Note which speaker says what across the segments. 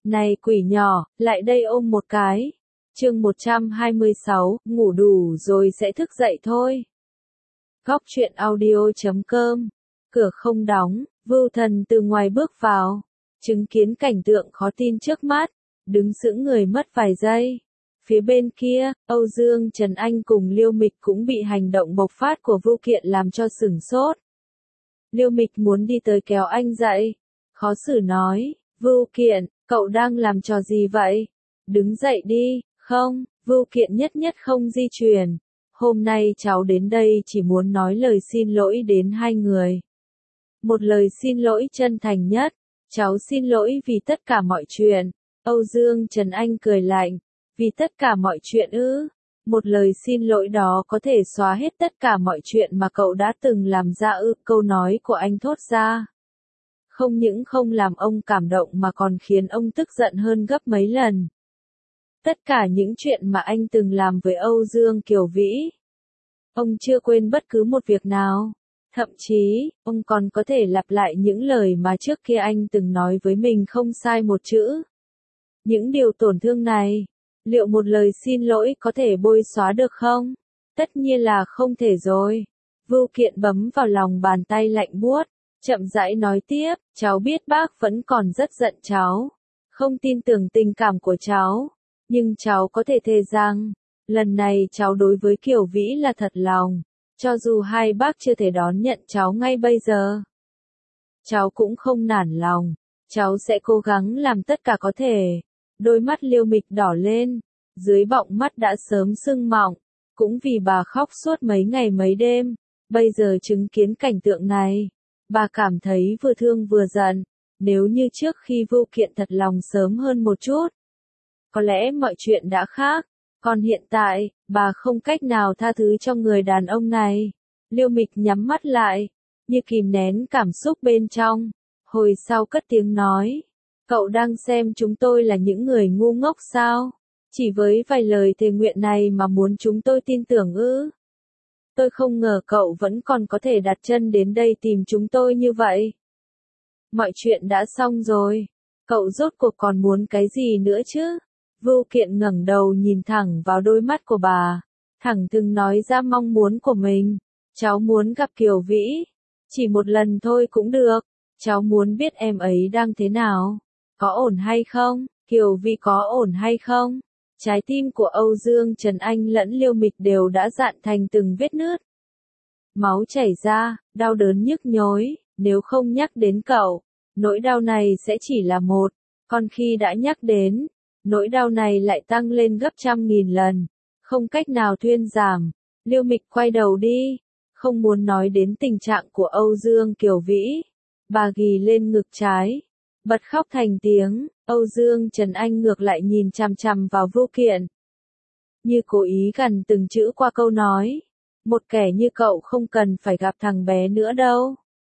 Speaker 1: Này quỷ nhỏ, lại đây ôm một cái. Chương 126, ngủ đủ rồi sẽ thức dậy thôi. Góc truyện audio.com. Cửa không đóng, Vưu Thần từ ngoài bước vào, chứng kiến cảnh tượng khó tin trước mắt, đứng sững người mất vài giây. Phía bên kia, Âu Dương Trần Anh cùng Liêu Mịch cũng bị hành động bộc phát của Vưu Kiện làm cho sửng sốt. Liêu Mịch muốn đi tới kéo anh dậy, khó xử nói, Vưu Kiện, cậu đang làm trò gì vậy? Đứng dậy đi, không, Vưu Kiện nhất không di chuyển. Hôm nay cháu đến đây chỉ muốn nói lời xin lỗi đến hai người. Một lời xin lỗi chân thành nhất, cháu xin lỗi vì tất cả mọi chuyện. Âu Dương Trần Anh cười lạnh, vì tất cả mọi chuyện ư? Một lời xin lỗi đó có thể xóa hết tất cả mọi chuyện mà cậu đã từng làm ra ư? Câu nói của anh thốt ra không những không làm ông cảm động mà còn khiến ông tức giận hơn gấp mấy lần. Tất cả những chuyện mà anh từng làm với Âu Dương Kiều Vĩ, ông chưa quên bất cứ một việc nào. Thậm chí, ông còn có thể lặp lại những lời mà trước kia anh từng nói với mình không sai một chữ. Những điều tổn thương này, liệu một lời xin lỗi có thể bôi xóa được không? Tất nhiên là không thể rồi. Vưu Kiện bấm vào lòng bàn tay lạnh buốt, chậm rãi nói tiếp, cháu biết bác vẫn còn rất giận cháu, không tin tưởng tình cảm của cháu, nhưng cháu có thể thề rằng, lần này cháu đối với Kiều Vĩ là thật lòng, cho dù hai bác chưa thể đón nhận cháu ngay bây giờ. Cháu cũng không nản lòng, cháu sẽ cố gắng làm tất cả có thể. Đôi mắt Liêu Mịch đỏ lên, dưới bọng mắt đã sớm sưng mọng, cũng vì bà khóc suốt mấy ngày mấy đêm, bây giờ chứng kiến cảnh tượng này, bà cảm thấy vừa thương vừa giận. Nếu như trước khi Vưu Kiện thật lòng sớm hơn một chút, có lẽ mọi chuyện đã khác, còn hiện tại, bà không cách nào tha thứ cho người đàn ông này. Liêu Mịch nhắm mắt lại, như kìm nén cảm xúc bên trong, hồi sau cất tiếng nói, cậu đang xem chúng tôi là những người ngu ngốc sao? Chỉ với vài lời thề nguyện này mà muốn chúng tôi tin tưởng ư? Tôi không ngờ cậu vẫn còn có thể đặt chân đến đây tìm chúng tôi như vậy. Mọi chuyện đã xong rồi, cậu rốt cuộc còn muốn cái gì nữa chứ? Vưu Kiện ngẩng đầu nhìn thẳng vào đôi mắt của bà, thẳng thừng nói ra mong muốn của mình. Cháu muốn gặp Kiều Vĩ, chỉ một lần thôi cũng được. Cháu muốn biết em ấy đang thế nào, có ổn hay không, Kiều Vĩ có ổn hay không. Trái tim của Âu Dương Trần Anh lẫn Liêu Mịch đều đã dạn thành từng vết nứt. Máu chảy ra, đau đớn nhức nhối, nếu không nhắc đến cậu, nỗi đau này sẽ chỉ là một, còn khi đã nhắc đến, nỗi đau này lại tăng lên gấp trăm nghìn lần, không cách nào thuyên giảm. Liêu Mịch quay đầu đi, không muốn nói đến tình trạng của Âu Dương Kiều Vĩ. Bà ghì lên ngực trái, bật khóc thành tiếng. Âu Dương Trần Anh ngược lại nhìn chằm chằm vào Vưu Kiện, như cố ý gằn từng chữ qua câu nói, một kẻ như cậu không cần phải gặp thằng bé nữa đâu.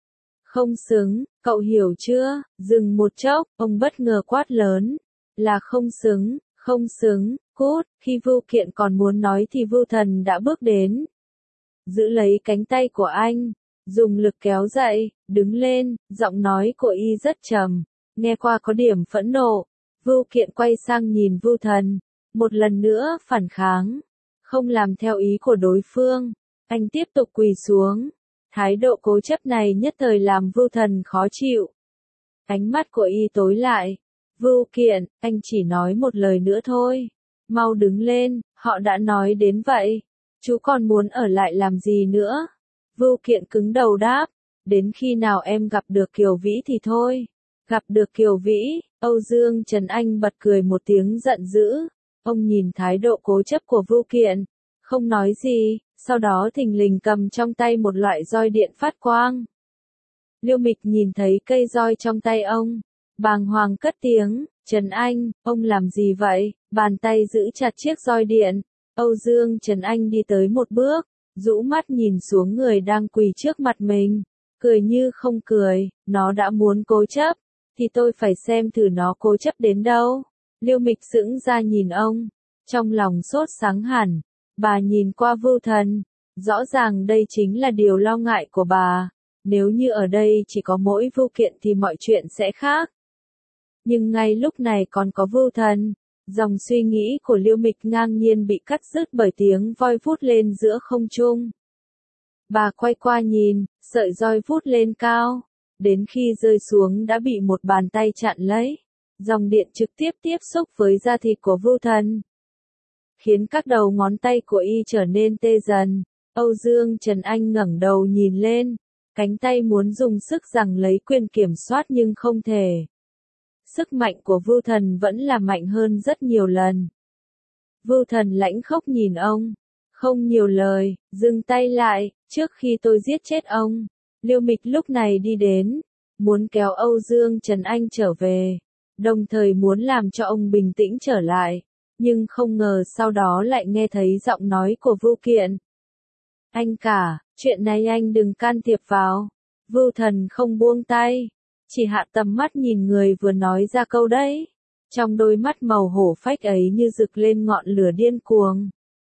Speaker 1: Không xứng, cậu hiểu chưa? Dừng một chốc, ông bất ngờ quát lớn, là không xứng, không xứng, cút. Khi Vưu Kiện còn muốn nói thì Vưu Thần đã bước đến, giữ lấy cánh tay của anh, dùng lực kéo dậy, đứng lên. Giọng nói của y rất trầm, nghe qua có điểm phẫn nộ. Vưu Kiện quay sang nhìn Vưu Thần, một lần nữa phản kháng, không làm theo ý của đối phương. Anh tiếp tục quỳ xuống, thái độ cố chấp này nhất thời làm Vưu Thần khó chịu. Ánh mắt của y tối lại. Vưu Kiện, anh chỉ nói một lời nữa thôi, mau đứng lên, họ đã nói đến vậy, chú còn muốn ở lại làm gì nữa? Vưu Kiện cứng đầu đáp, đến khi nào em gặp được Kiều Vĩ thì thôi. Gặp được Kiều Vĩ, Âu Dương Trần Anh bật cười một tiếng giận dữ. Ông nhìn thái độ cố chấp của Vưu Kiện, không nói gì, sau đó thình lình cầm trong tay một loại roi điện phát quang. Liêu Mịch nhìn thấy cây roi trong tay ông, bàng hoàng cất tiếng, Trần Anh, ông làm gì vậy? Bàn tay giữ chặt chiếc roi điện. Âu Dương Trần Anh đi tới một bước, rũ mắt nhìn xuống người đang quỳ trước mặt mình, cười như không cười, nó đã muốn cố chấp, thì tôi phải xem thử nó cố chấp đến đâu. Liêu Mịch sững ra nhìn ông, trong lòng sốt sáng hẳn, bà nhìn qua Vưu Thần, rõ ràng đây chính là điều lo ngại của bà, nếu như ở đây chỉ có mỗi Vưu Kiện thì mọi chuyện sẽ khác. Nhưng ngay lúc này còn có Vưu Thần. Dòng suy nghĩ của Liêu Mịch ngang nhiên bị cắt đứt bởi tiếng voi vút lên giữa không trung. Bà quay qua nhìn, sợi roi vút lên cao. Đến khi rơi xuống đã bị một bàn tay chặn lấy. Dòng điện trực tiếp tiếp xúc với da thịt của Vưu Thần, khiến các đầu ngón tay của y trở nên tê dần. Âu Dương Trần Anh ngẩng đầu nhìn lên, cánh tay muốn dùng sức giằng lấy quyền kiểm soát nhưng không thể. Sức mạnh của Vưu Thần vẫn là mạnh hơn rất nhiều lần. Vưu Thần lãnh khốc nhìn ông, không nhiều lời, dừng tay lại, trước khi tôi giết chết ông. Liêu Mịch lúc này đi đến, muốn kéo Âu Dương Trần Anh trở về, đồng thời muốn làm cho ông bình tĩnh trở lại, nhưng không ngờ sau đó lại nghe thấy giọng nói của Vưu Kiện. Anh cả, chuyện này anh đừng can thiệp vào. Vưu Thần không buông tay, chỉ hạ tầm mắt nhìn người vừa nói ra câu đấy. Trong đôi mắt màu hổ phách ấy như rực lên ngọn lửa điên cuồng.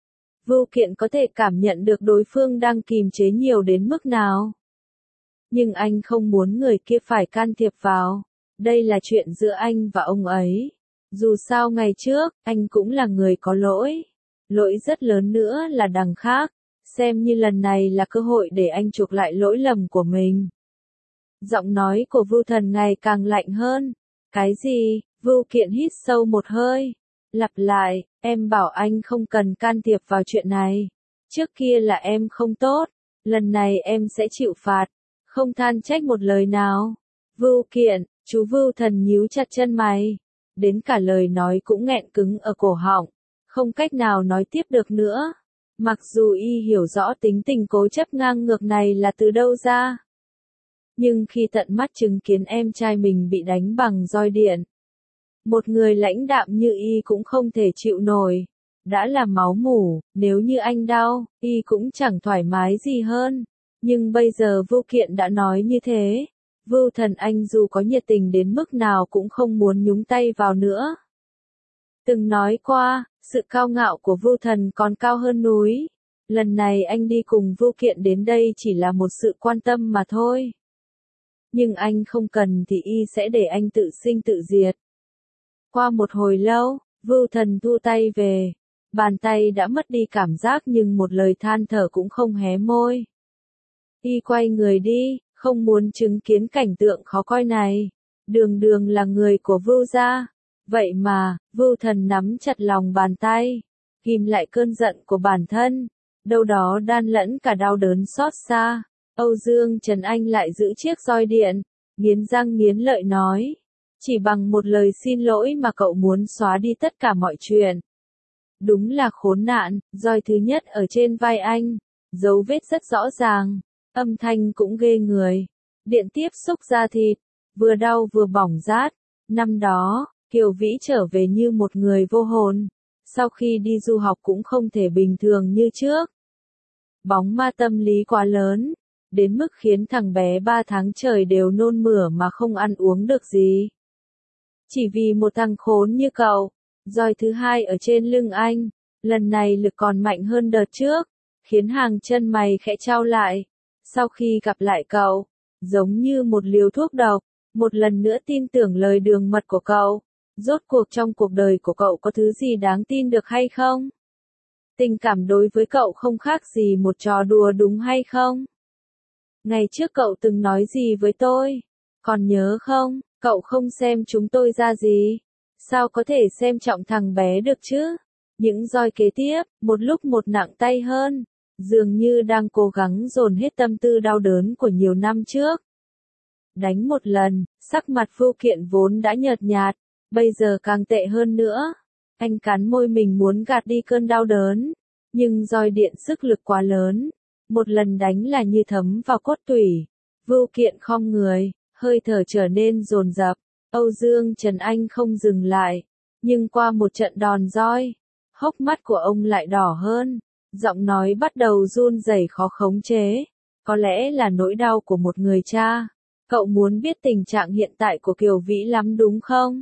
Speaker 1: Vưu Kiện có thể cảm nhận được đối phương đang kìm chế nhiều đến mức nào. Nhưng anh không muốn người kia phải can thiệp vào. Đây là chuyện giữa anh và ông ấy. Dù sao ngày trước, anh cũng là người có lỗi. Lỗi rất lớn nữa là đằng khác. Xem như lần này là cơ hội để anh chuộc lại lỗi lầm của mình. Giọng nói của Vưu Thần ngày càng lạnh hơn. Cái gì? Vưu Kiện hít sâu một hơi. Lặp lại, em bảo anh không cần can thiệp vào chuyện này. Trước kia là em không tốt. Lần này em sẽ chịu phạt. Không than trách một lời nào. Vưu Kiện, chú Vưu Thần nhíu chặt chân mày. Đến cả lời nói cũng nghẹn cứng ở cổ họng. Không cách nào nói tiếp được nữa. Mặc dù y hiểu rõ tính tình cố chấp ngang ngược này là từ đâu ra. Nhưng khi tận mắt chứng kiến em trai mình bị đánh bằng roi điện. Một người lãnh đạm như y cũng không thể chịu nổi. Đã là máu mủ, nếu như anh đau, y cũng chẳng thoải mái gì hơn. Nhưng bây giờ Vưu Kiện đã nói như thế. Vưu Thần anh dù có nhiệt tình đến mức nào cũng không muốn nhúng tay vào nữa. Từng nói qua, sự cao ngạo của Vưu Thần còn cao hơn núi. Lần này anh đi cùng Vưu Kiện đến đây chỉ là một sự quan tâm mà thôi. Nhưng anh không cần thì y sẽ để anh tự sinh tự diệt. Qua một hồi lâu, Vưu Thần thu tay về. Bàn tay đã mất đi cảm giác nhưng một lời than thở cũng không hé môi. Y quay người đi, không muốn chứng kiến cảnh tượng khó coi này. Đường Đường là người của Vưu gia. Vậy mà, Vưu Thần nắm chặt lòng bàn tay, ghim lại cơn giận của bản thân. Đâu đó đan lẫn cả đau đớn xót xa. Âu Dương Trần Anh lại giữ chiếc roi điện, nghiến răng nghiến lợi nói. Chỉ bằng một lời xin lỗi mà cậu muốn xóa đi tất cả mọi chuyện. Đúng là khốn nạn, roi thứ nhất ở trên vai anh, dấu vết rất rõ ràng, âm thanh cũng ghê người. Điện tiếp xúc da thịt, vừa đau vừa bỏng rát. Năm đó, Kiều Vĩ trở về như một người vô hồn. Sau khi đi du học cũng không thể bình thường như trước. Bóng ma tâm lý quá lớn, đến mức khiến thằng bé 3 tháng trời đều nôn mửa mà không ăn uống được gì. Chỉ vì một thằng khốn như cậu. Roi thứ hai ở trên lưng anh, lần này lực còn mạnh hơn đợt trước, khiến hàng chân mày khẽ chau lại. Sau khi gặp lại cậu, giống như một liều thuốc độc, một lần nữa tin tưởng lời đường mật của cậu. Rốt cuộc trong cuộc đời của cậu có thứ gì đáng tin được hay không? Tình cảm đối với cậu không khác gì một trò đùa đúng hay không? Ngày trước cậu từng nói gì với tôi? Còn nhớ không? Cậu không xem chúng tôi ra gì? Sao có thể xem trọng thằng bé được chứ? Những roi kế tiếp, một lúc một nặng tay hơn, dường như đang cố gắng dồn hết tâm tư đau đớn của nhiều năm trước. Đánh một lần, sắc mặt Vưu Kiện vốn đã nhợt nhạt, bây giờ càng tệ hơn nữa. Anh cắn môi mình muốn gạt đi cơn đau đớn, nhưng roi điện sức lực quá lớn, một lần đánh là như thấm vào cốt tủy. Vưu Kiện khom người, hơi thở trở nên dồn dập. Âu Dương Trần Anh không dừng lại, nhưng qua một trận đòn roi, hốc mắt của ông lại đỏ hơn, giọng nói bắt đầu run rẩy khó khống chế. Có lẽ là nỗi đau của một người cha. Cậu muốn biết tình trạng hiện tại của Kiều Vĩ lắm đúng không?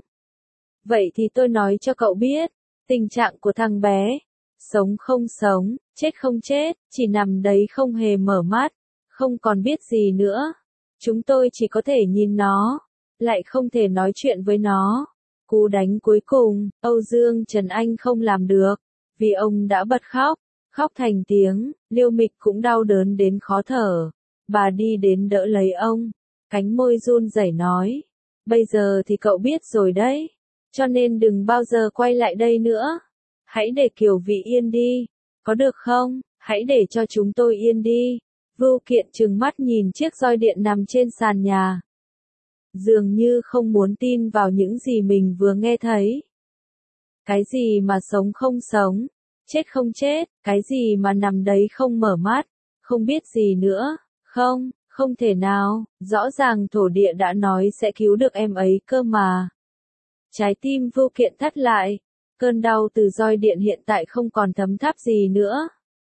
Speaker 1: Vậy thì tôi nói cho cậu biết, tình trạng của thằng bé, sống không sống, chết không chết, chỉ nằm đấy không hề mở mắt, không còn biết gì nữa. Chúng tôi chỉ có thể nhìn nó, lại không thể nói chuyện với nó. Cú đánh cuối cùng, Âu Dương Trần Anh không làm được, vì ông đã bật khóc, khóc thành tiếng, Liêu Mịch cũng đau đớn đến khó thở. Bà đi đến đỡ lấy ông, cánh môi run rẩy nói, bây giờ thì cậu biết rồi đấy, cho nên đừng bao giờ quay lại đây nữa. Hãy để Kiều Vĩ yên đi, có được không? Hãy để cho chúng tôi yên đi. Vưu Kiện trừng mắt nhìn chiếc roi điện nằm trên sàn nhà. Dường như không muốn tin vào những gì mình vừa nghe thấy. Cái gì mà sống không sống, chết không chết, cái gì mà nằm đấy không mở mắt, không biết gì nữa, không, không thể nào, rõ ràng thổ địa đã nói sẽ cứu được em ấy cơ mà. Trái tim Vưu Kiện thắt lại, cơn đau từ roi điện hiện tại không còn thấm tháp gì nữa.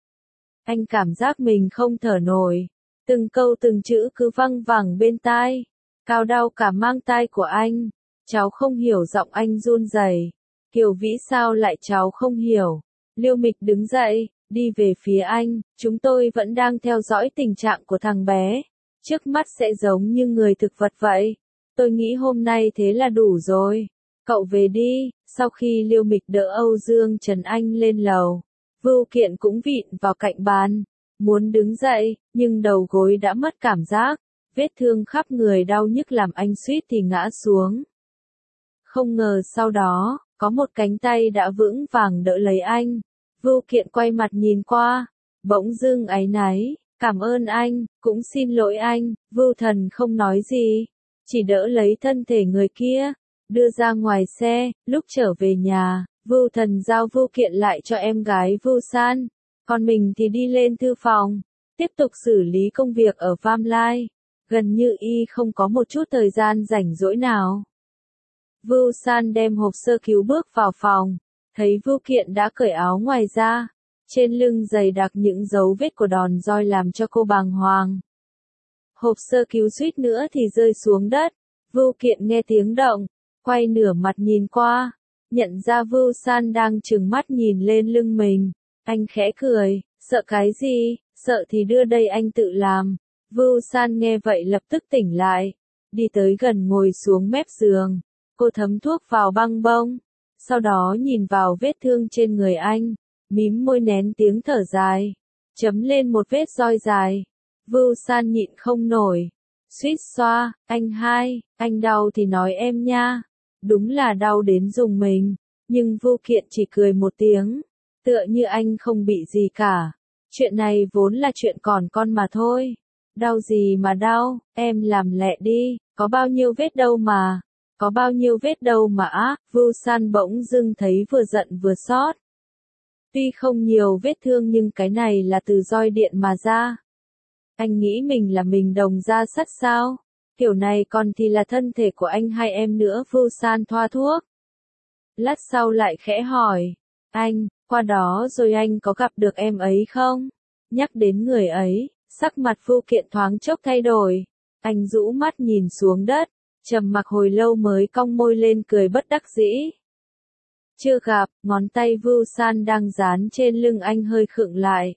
Speaker 1: Anh cảm giác mình không thở nổi, từng câu từng chữ cứ văng vẳng bên tai, cao đau cả mang tai của anh. Cháu không hiểu, giọng anh run rẩy. Kiều Vĩ sao lại cháu không hiểu? Liêu Mịch đứng dậy, đi về phía anh, chúng tôi vẫn đang theo dõi tình trạng của thằng bé. Trước mắt sẽ giống như người thực vật vậy. Tôi nghĩ hôm nay thế là đủ rồi. Cậu về đi. Sau khi Liêu Mịch đỡ Âu Dương Trần Anh lên lầu, Vưu Kiện cũng vịn vào cạnh bàn, muốn đứng dậy, nhưng đầu gối đã mất cảm giác, vết thương khắp người đau nhức làm anh suýt thì ngã xuống. Không ngờ sau đó, có một cánh tay đã vững vàng đỡ lấy anh. Vưu Kiện quay mặt nhìn qua, bỗng dưng áy náy, cảm ơn anh, cũng xin lỗi anh. Vưu Thần không nói gì, chỉ đỡ lấy thân thể người kia, đưa ra ngoài xe. Lúc trở về nhà, Vưu Thần giao Vưu Kiện lại cho em gái Vưu San, còn mình thì đi lên thư phòng, tiếp tục xử lý công việc ở Farm Life. Gần như y không có một chút thời gian rảnh rỗi nào. Vưu San đem hộp sơ cứu bước vào phòng, thấy Vưu Kiện đã cởi áo ngoài ra, trên lưng dày đặc những dấu vết của đòn roi làm cho cô bàng hoàng. Hộp sơ cứu suýt nữa thì rơi xuống đất. Vưu Kiện nghe tiếng động, quay nửa mặt nhìn qua, nhận ra Vưu San đang trừng mắt nhìn lên lưng mình. Anh khẽ cười, sợ cái gì, sợ thì đưa đây anh tự làm. Vưu San nghe vậy lập tức tỉnh lại, đi tới gần ngồi xuống mép giường. Cô thấm thuốc vào băng bông, sau đó nhìn vào vết thương trên người anh, mím môi nén tiếng thở dài, chấm lên một vết roi dài. Vưu San nhịn không nổi, suýt xoa, anh đau thì nói em nha. Đúng là đau đến rùng mình, nhưng Vưu Kiện chỉ cười một tiếng, tựa như anh không bị gì cả. Chuyện này vốn là chuyện còn con mà thôi. Đau gì mà đau, em làm lẹ đi, có bao nhiêu vết đâu mà. Có bao nhiêu vết đâu mà á. Vưu San bỗng dưng thấy vừa giận vừa xót. Tuy không nhiều vết thương nhưng cái này là từ roi điện mà ra. Anh nghĩ mình là mình đồng ra sắt sao? Kiểu này còn thì là thân thể của anh hay em nữa? Vưu San thoa thuốc. Lát sau lại khẽ hỏi, anh, qua đó rồi anh có gặp được em ấy không? Nhắc đến người ấy, sắc mặt Vưu Kiện thoáng chốc thay đổi. Anh rũ mắt nhìn xuống đất, trầm mặc hồi lâu mới cong môi lên cười bất đắc dĩ. Chưa gặp. Ngón tay Vưu San đang dán trên lưng anh hơi khựng lại.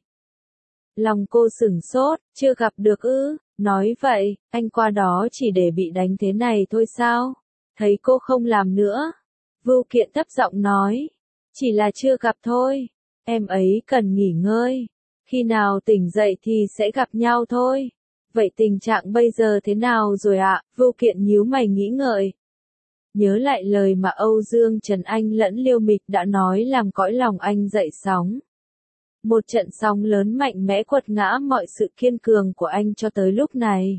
Speaker 1: Lòng cô sửng sốt, chưa gặp được ư? Nói vậy, anh qua đó chỉ để bị đánh thế này thôi sao? Thấy cô không làm nữa. Vưu Kiện thấp giọng nói, chỉ là chưa gặp thôi. Em ấy cần nghỉ ngơi. Khi nào tỉnh dậy thì sẽ gặp nhau thôi. Vậy tình trạng bây giờ thế nào rồi ạ? Vưu Kiện nhíu mày nghĩ ngợi. Nhớ lại lời mà Âu Dương Trần Anh lẫn Liêu Mịch đã nói làm cõi lòng anh dậy sóng. Một trận sóng lớn mạnh mẽ quật ngã mọi sự kiên cường của anh cho tới lúc này.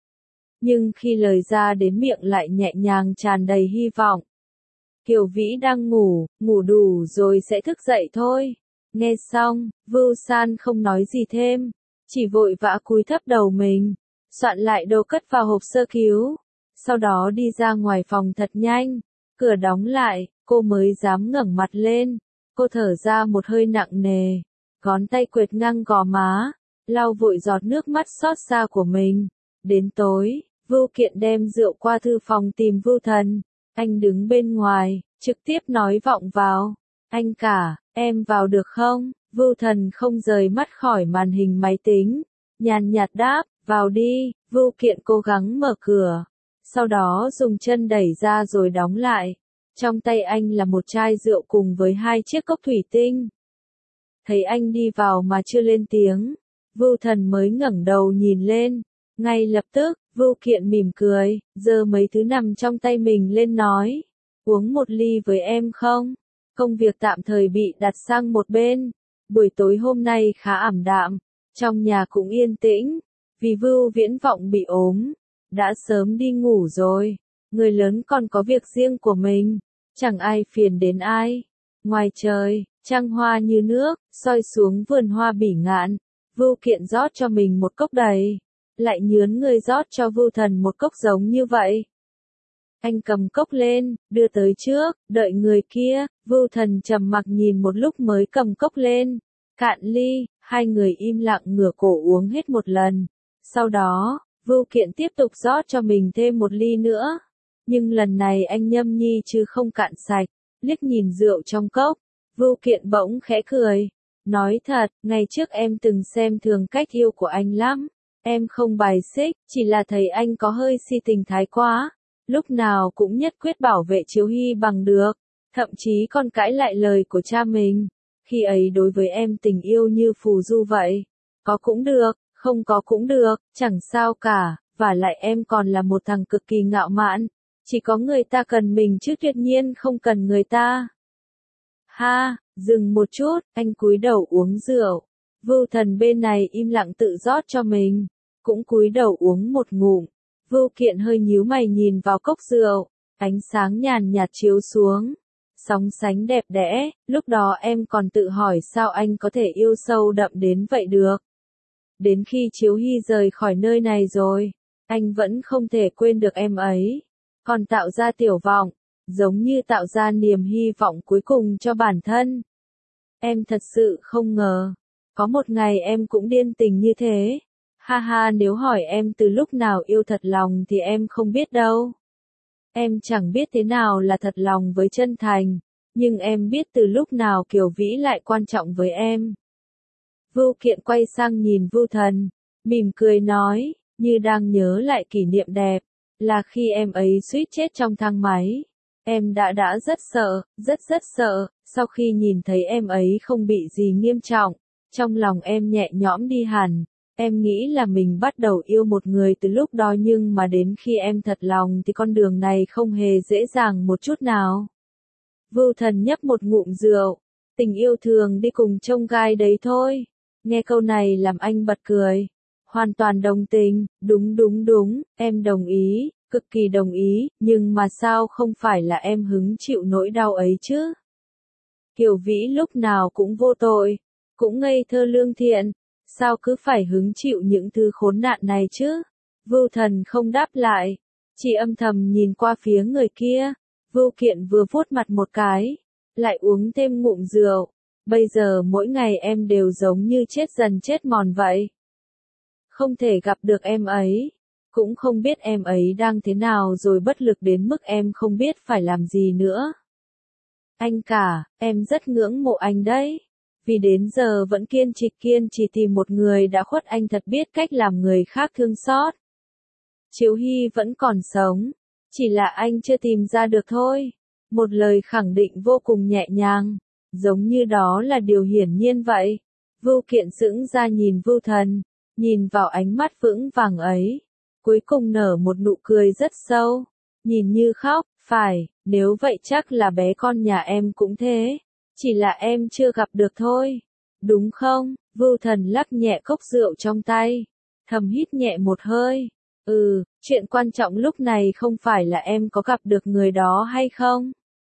Speaker 1: Nhưng khi lời ra đến miệng lại nhẹ nhàng tràn đầy hy vọng. Kiều Vĩ đang ngủ, ngủ đủ rồi sẽ thức dậy thôi. Nghe xong, Vưu San không nói gì thêm, chỉ vội vã cúi thấp đầu mình, soạn lại đồ cất vào hộp sơ cứu. Sau đó đi ra ngoài phòng thật nhanh, cửa đóng lại, cô mới dám ngẩng mặt lên. Cô thở ra một hơi nặng nề, ngón tay quệt ngang gò má, lau vội giọt nước mắt xót xa của mình. Đến tối, Vưu Kiện đem rượu qua thư phòng tìm Vưu Thần. Anh đứng bên ngoài, trực tiếp nói vọng vào. Anh cả, em vào được không? Vưu Thần không rời mắt khỏi màn hình máy tính. Nhàn nhạt đáp, vào đi. Vưu Kiện cố gắng mở cửa. Sau đó dùng chân đẩy ra rồi đóng lại. Trong tay anh là một chai rượu cùng với 2 chiếc cốc thủy tinh. Thấy anh đi vào mà chưa lên tiếng, Vưu Thần mới ngẩng đầu nhìn lên. Ngay lập tức, Vưu Kiện mỉm cười, giơ mấy thứ nằm trong tay mình lên nói. Uống một ly với em không? Công việc tạm thời bị đặt sang một bên. Buổi tối hôm nay khá ảm đạm. Trong nhà cũng yên tĩnh. Vì Vưu Viễn Vọng bị ốm. Đã sớm đi ngủ rồi. Người lớn còn có việc riêng của mình. Chẳng ai phiền đến ai. Ngoài trời, trăng hoa như nước, soi xuống vườn hoa bỉ ngạn. Vưu Kiện rót cho mình một cốc đầy. Lại nhướn người rót cho Vưu Thần một cốc giống như vậy. Anh cầm cốc lên, đưa tới trước, đợi người kia. Vưu Thần trầm mặc nhìn một lúc mới cầm cốc lên. Cạn ly, hai người im lặng ngửa cổ uống hết một lần. Sau đó, Vưu Kiện tiếp tục rót cho mình thêm một ly nữa. Nhưng lần này anh nhâm nhi chứ không cạn sạch. Liếc nhìn rượu trong cốc, Vưu Kiện bỗng khẽ cười. Nói thật, ngày trước em từng xem thường cách yêu của anh lắm. Em không bài xích, chỉ là thấy anh có hơi si tình thái quá. Lúc nào cũng nhất quyết bảo vệ Chiếu Hy bằng được. Thậm chí còn cãi lại lời của cha mình. Khi ấy đối với em tình yêu như phù du vậy. Có cũng được, không có cũng được, chẳng sao cả. Và lại em còn là một thằng cực kỳ ngạo mạn. Chỉ có người ta cần mình chứ tuyệt nhiên không cần người ta. Ha, dừng một chút, anh cúi đầu uống rượu. Vưu Thần bên này im lặng tự rót cho mình. Cũng cúi đầu uống một ngụm. Vưu Kiện hơi nhíu mày nhìn vào cốc rượu. Ánh sáng nhàn nhạt chiếu xuống. Sóng sánh đẹp đẽ, lúc đó em còn tự hỏi sao anh có thể yêu sâu đậm đến vậy được. Đến khi Chiếu Hy rời khỏi nơi này rồi, anh vẫn không thể quên được em ấy. Còn tạo ra tiểu vọng, giống như tạo ra niềm hy vọng cuối cùng cho bản thân. Em thật sự không ngờ, có một ngày em cũng điên tình như thế. Ha ha, nếu hỏi em từ lúc nào yêu thật lòng thì em không biết đâu. Em chẳng biết thế nào là thật lòng với chân thành, nhưng em biết từ lúc nào Kiều Vĩ lại quan trọng với em. Vưu Kiện quay sang nhìn Vưu Thần, mỉm cười nói, như đang nhớ lại kỷ niệm đẹp, là khi em ấy suýt chết trong thang máy. Em đã rất sợ, rất sợ, sau khi nhìn thấy em ấy không bị gì nghiêm trọng, trong lòng em nhẹ nhõm đi hẳn. Em nghĩ là mình bắt đầu yêu một người từ lúc đó, nhưng mà đến khi em thật lòng thì con đường này không hề dễ dàng một chút nào. Vưu Thần nhấp một ngụm rượu, tình yêu thường đi cùng chông gai đấy thôi. Nghe câu này làm anh bật cười. Hoàn toàn đồng tình, đúng, em đồng ý, cực kỳ đồng ý, nhưng mà sao không phải là em hứng chịu nỗi đau ấy chứ? Kiều Vĩ lúc nào cũng vô tội, cũng ngây thơ lương thiện. Sao cứ phải hứng chịu những thứ khốn nạn này chứ? Vưu Thần không đáp lại, chỉ âm thầm nhìn qua phía người kia. Vưu Kiện vừa vuốt mặt một cái, lại uống thêm ngụm rượu. Bây giờ mỗi ngày em đều giống như chết dần chết mòn vậy. Không thể gặp được em ấy, cũng không biết em ấy đang thế nào rồi, bất lực đến mức em không biết phải làm gì nữa. Anh cả, em rất ngưỡng mộ anh đấy. Vì đến giờ vẫn kiên trì tìm một người đã khuất anh, thật biết cách làm người khác thương xót. Chiếu Hy vẫn còn sống, chỉ là anh chưa tìm ra được thôi. Một lời khẳng định vô cùng nhẹ nhàng, giống như đó là điều hiển nhiên vậy. Vưu Kiện sững ra nhìn Vưu Thần, nhìn vào ánh mắt vững vàng ấy, cuối cùng nở một nụ cười rất sâu, nhìn như khóc, phải, nếu vậy chắc là bé con nhà em cũng thế. Chỉ là em chưa gặp được thôi. Đúng không? Vưu Thần lắc nhẹ cốc rượu trong tay. Thầm hít nhẹ một hơi. Chuyện quan trọng lúc này không phải là em có gặp được người đó hay không,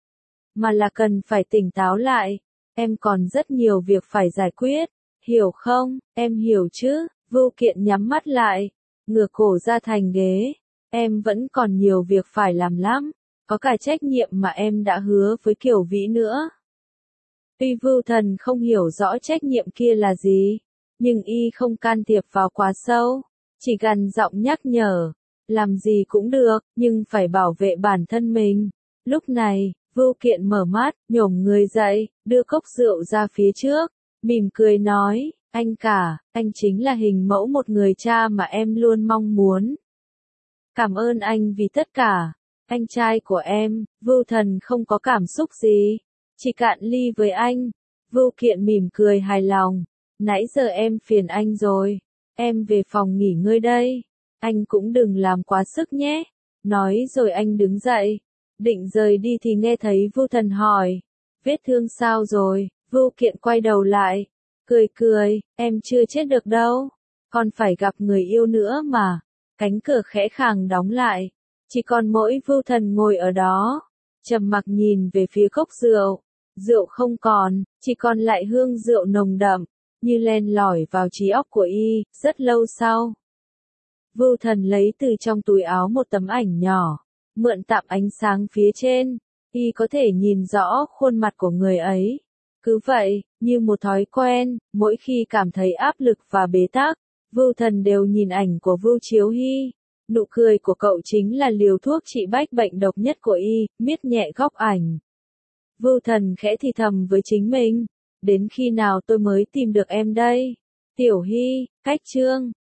Speaker 1: mà là cần phải tỉnh táo lại. Em còn rất nhiều việc phải giải quyết. Hiểu không? Em hiểu chứ? Vưu Kiện nhắm mắt lại, ngửa cổ ra thành ghế. Em vẫn còn nhiều việc phải làm lắm. Có cả trách nhiệm mà em đã hứa với Kiều Vĩ nữa. Tuy Vưu Thần không hiểu rõ trách nhiệm kia là gì, nhưng y không can thiệp vào quá sâu, chỉ gằn giọng nhắc nhở, làm gì cũng được, nhưng phải bảo vệ bản thân mình. Lúc này, Vưu Kiện mở mắt, nhổm người dậy, đưa cốc rượu ra phía trước, mỉm cười nói, anh cả, anh chính là hình mẫu một người cha mà em luôn mong muốn. Cảm ơn anh vì tất cả, Anh trai của em, Vưu Thần không có cảm xúc gì. Chỉ cạn ly với anh. Vưu Kiện mỉm cười hài lòng. Nãy giờ em phiền anh rồi. Em về phòng nghỉ ngơi đây. Anh cũng đừng làm quá sức nhé. Nói rồi anh đứng dậy. Định rời đi thì nghe thấy Vưu Thần hỏi. Vết thương sao rồi? Vưu Kiện quay đầu lại. Cười cười, em chưa chết được đâu. Còn phải gặp người yêu nữa mà. Cánh cửa khẽ khàng đóng lại. Chỉ còn mỗi Vưu Thần ngồi ở đó. Trầm mặc nhìn về phía cốc rượu. Rượu không còn, chỉ còn lại hương rượu nồng đậm, như len lỏi vào trí óc của y. Rất lâu sau, Vưu Thần lấy từ trong túi áo một tấm ảnh nhỏ, mượn tạm ánh sáng phía trên, y có thể nhìn rõ khuôn mặt của người ấy. Cứ vậy, như một thói quen, mỗi khi cảm thấy áp lực và bế tắc, Vưu Thần đều nhìn ảnh của Vưu Chiếu Hy. Nụ cười của cậu chính là liều thuốc trị bách bệnh độc nhất của y, miết nhẹ góc ảnh. Vưu Thần khẽ thì thầm với chính mình, đến khi nào tôi mới tìm được em đây? Tiểu Hy, cách chương